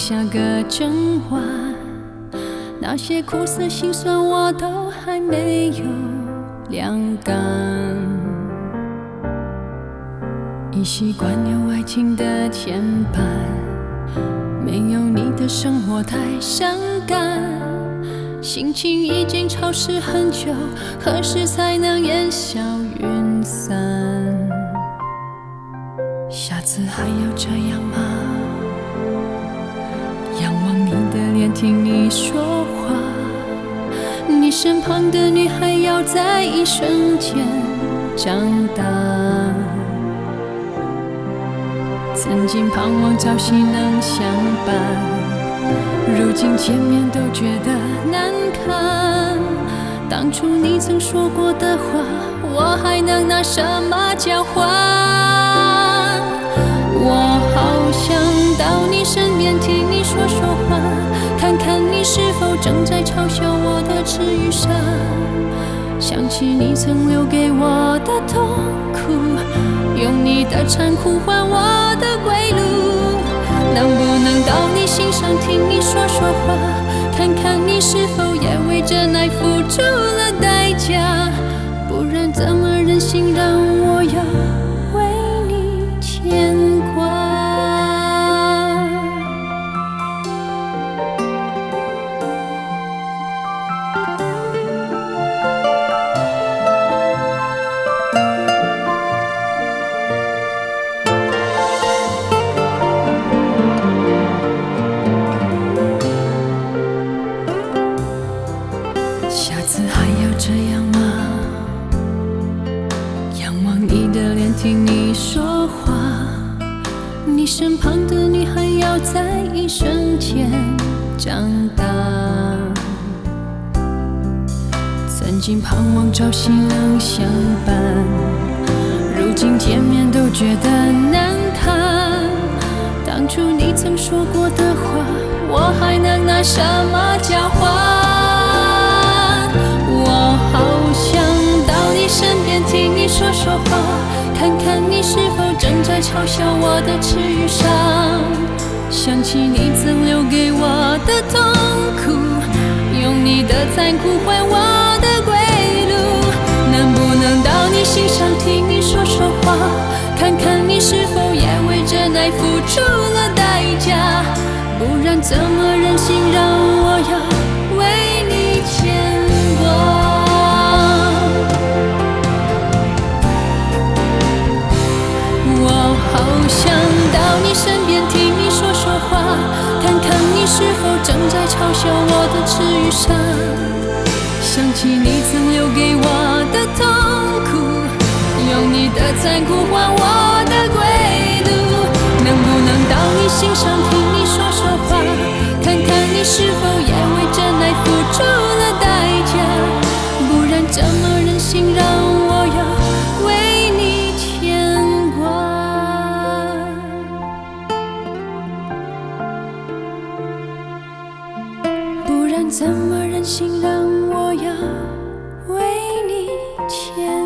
下个整晚，那些苦涩心酸我都还没有晾干。已习惯有爱情的牵绊，没有你的生活太伤感，心情已经潮湿很久，何时才能烟消云散？下次还要这样吗？仰望你的脸，听你说话，你身旁的女孩要在一瞬间长大。曾经盼望朝夕能相伴，如今见面都觉得难堪。当初你曾说过的话，我还能拿什么交换？我好想到你身边听你说说话，看看你是否正在嘲笑我的痴与傻。想起你曾留给我的痛苦，用你的残酷换我的归路。能不能到你心上听你说说话，看看你是否也为真爱付出了代价？不然怎么忍心让我要为你牵挂？下次还要这样吗？仰望你的脸，听你说话，你身旁的女孩要在一瞬间长大。曾经盼望朝夕能相伴，如今见面都觉得难堪。当初你曾说过的话，我还能拿什么交换？我好想到你身边听你说说话，看看你是否正在嘲笑我的痴与傻。想起你曾留给我的痛苦，用你的残酷换我的归路。能不能到你心上听你说说话，看看你是否也为真爱付出了代价？不然怎么忍心让我要为你牵挂？我好想到你身边听你说说话，看看你是否正在嘲笑我的痴与傻。想起你曾留给我的痛苦，用你的残酷换我的归路。能不能到你心上听你说说话，看看你是否也为真爱付出了代价？不然怎么忍心让我要为你牵挂？不然怎么忍心让我要为你牵挂？